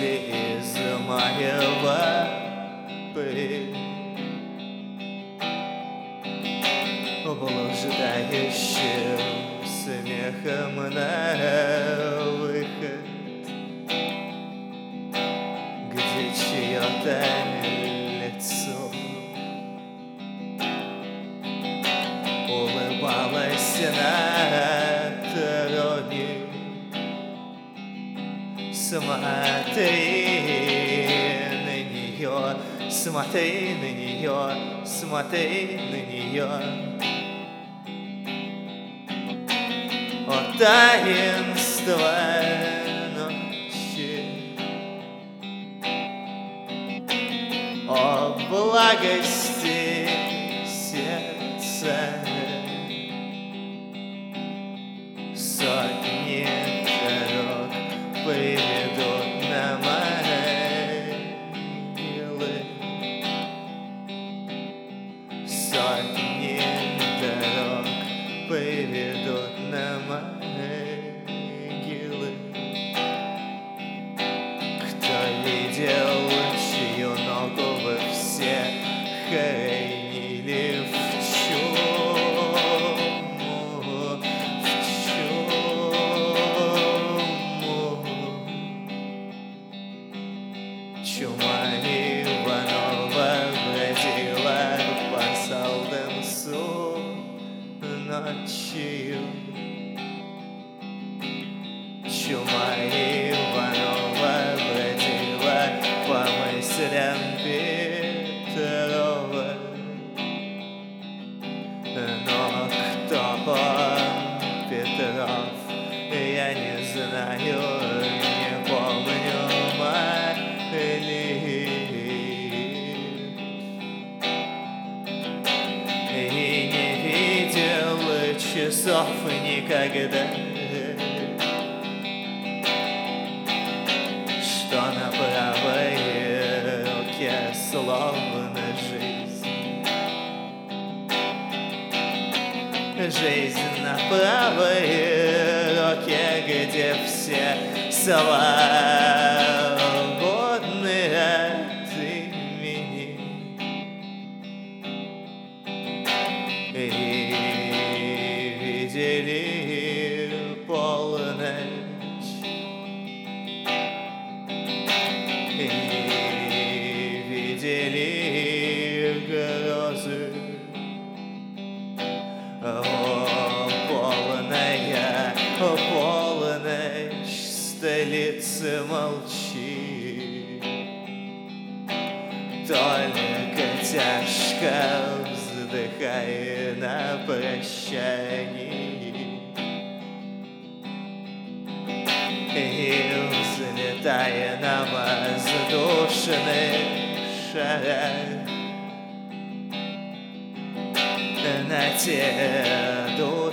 выйди из моего пыль. Блуждающим смехом на выход, где чье-то лицо улыбалось на дороге. Смотри на нее, смотри на нее, смотри на нее. О таинство ночи, о благости сердца. Сотни дорог приведут на могилы, сотни дорог приведут на могилы. Кто видел, чью ногу вы все хоронили в чума Иванова бродила по Салденсу ночью. Чума Иванова бродила по мыслям Петрова. Но кто он, Петров, я не знаю, не помню. И не видел часов никогда, что на правой руке словно жизнь. Жизнь на правой руке, где все свободны от имени. И видели полночь, и видели грозы. О, полная, о, полночь, столица, молчи. Только тяжко вздыхая на прощании, и взлетая на воздушных шарах, на те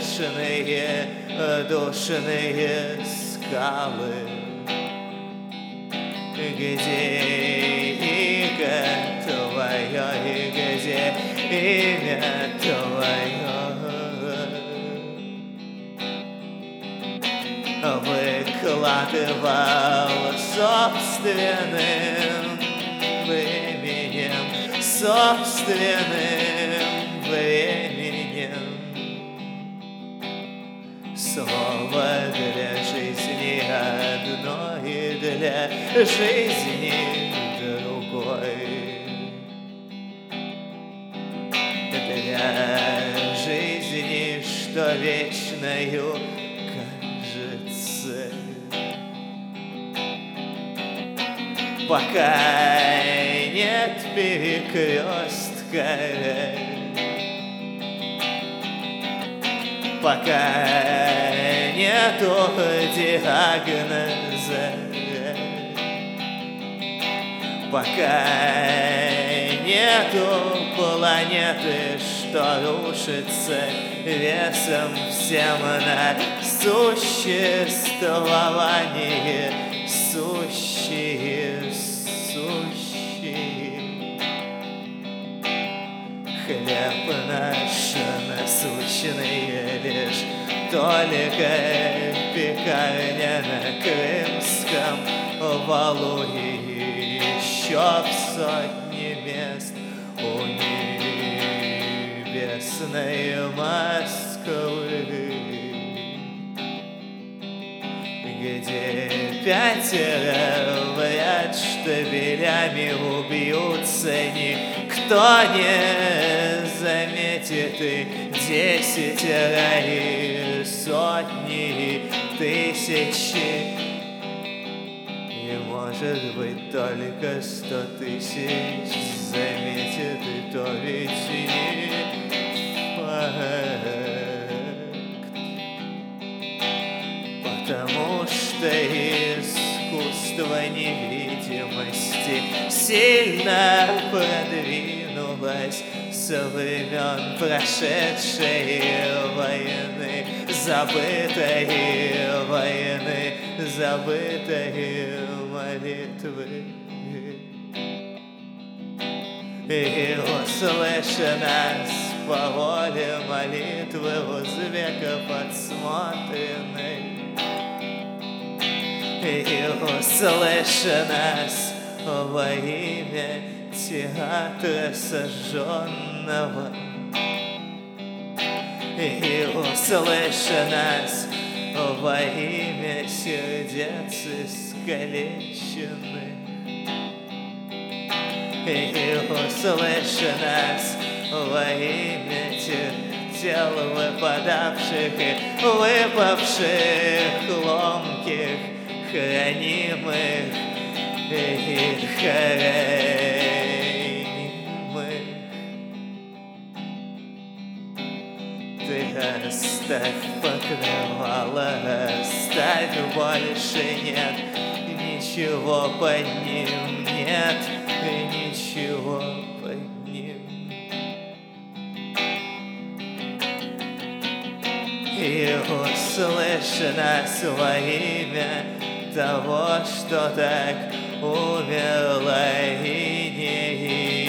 душные скалы, где иго твое, и где имя твое. Выкладывал собственным временем, собственным временем. Слово для жизни одно и для жизни другой. Для жизни, что вечною кажется, пока нет перекрестка, пока нету диагноза, пока нету планеты, что рушится весом всем на существование, сущие. Хлеб наш насущный лишь только пекарня на Крымском валу и еще в сотни мест у небесной Москвы, где пятеро вряд штабелями убьются, никто не заметит, и десятеро, и сотни, и тысячи, и, может быть, только 100 тысяч заметит, и то ведь не факт. Потому что искусство невидимости сильно продвинулось со времен прошедшей войны, забытой войны, забытой молитвы. И услышь нас по воле молитвы узбеков отсмотренной, и услышь нас во имя театра сожженного, и услышь нас во имя сердец искалеченных, и услышь нас во имя тел выпадавших и выпавших, ломких, хранимых и хранимых. Ты оставь покрывало, оставь, больше нет ничего под ним, нет ничего под ним. И услышь нас во имя того, что так умерло и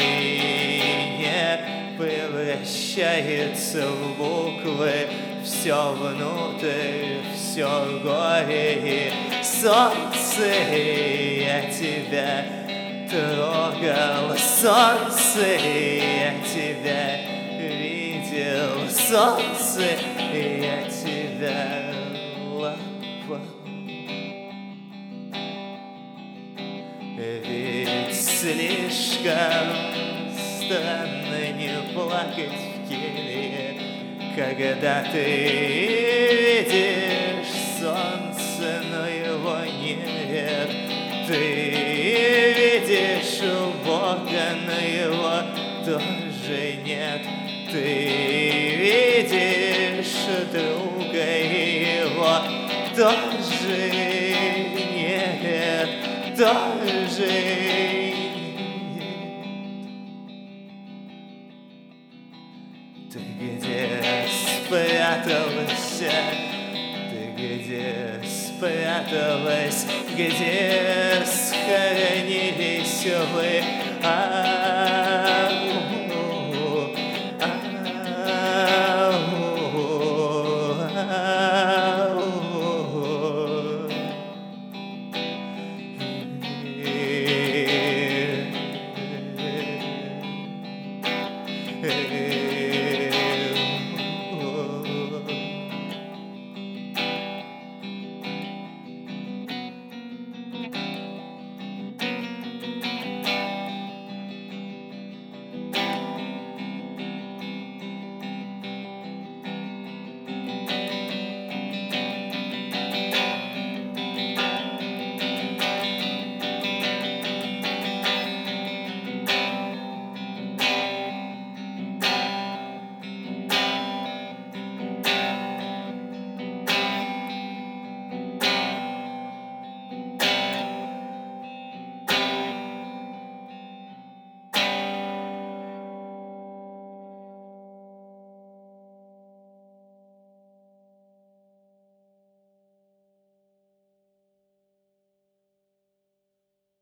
не превращается в буквы, все внутрь, все горе и солнце. Я тебя трогал, солнце, я тебя видел, солнце, я тебя лапал. Ведь слишком странно не плакать в келье, когда ты видишь солнце, но его нет. Ты видишь Бога, но его тоже нет. Ты видишь друга, и его тоже нет, тоже нет. Ты где спрятался? Ты где спряталась? Где схоронились вы?